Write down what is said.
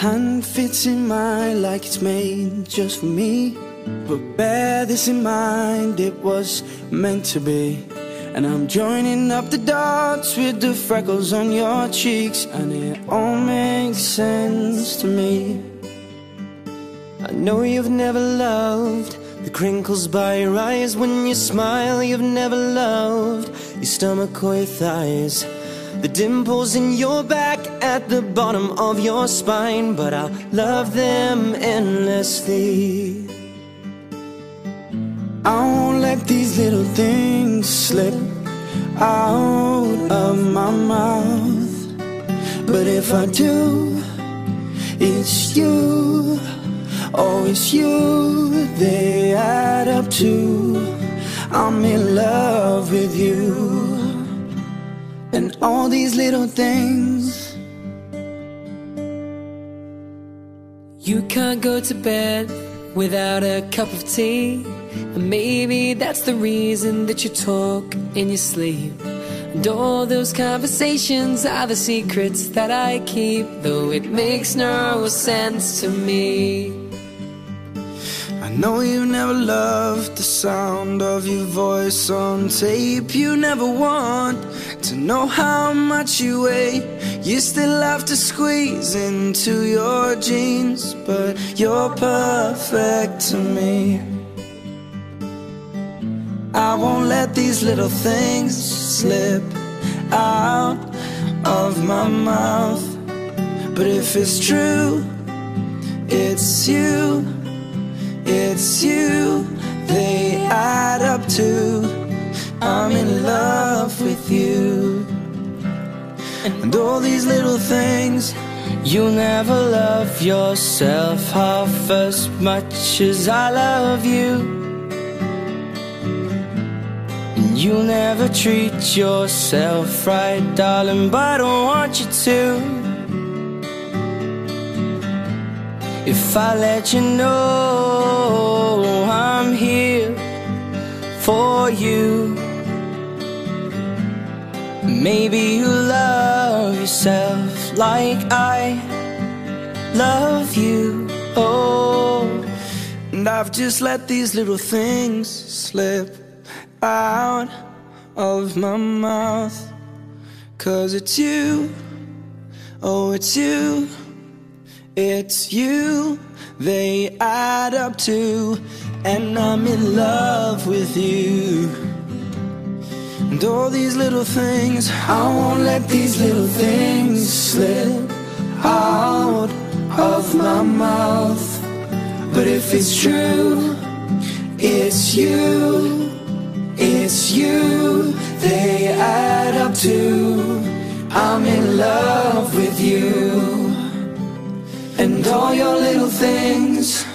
hand fits in mine like it's made just for me. But bear this in mind, it was meant to be. And I'm joining up the dots with the freckles on your cheeks, and it all makes sense to me. I know you've never loved the crinkles by your eyes when you smile. You've never loved your stomach or your thighs, the dimples in your back at the bottom of your spine. But I'll love them endlessly. I won't let these little things slip out of my mouth. But if I do, it's you. Oh, it's you they add up to. I'm in love with you. And all these little things. You can't go to bed without a cup of tea, and maybe that's the reason that you talk in your sleep. And all those conversations are the secrets that I keep, though it makes no sense to me. I know you never loved the sound of your voice on tape. You never want to know how much you weigh. You still have to squeeze into your jeans, but you're perfect to me. I won't let these little things slip out of my mouth. But if it's true, it's you. It's you they add up to. I'm in love with you. And all these little things. You'll never love yourself half as much as I love you. And you'll never treat yourself right, darling, but I want you to. If I let you know I'm here for you, maybe you love yourself like I love you. Oh, and I've just let these little things slip out of my mouth. 'Cause it's you, oh it's you. It's you they add up to, and I'm in love with you. And all these little things, I won't let these little things slip out of my mouth. But if it's true, it's you. It's you they add up to. I'm in love with you. And all your little things.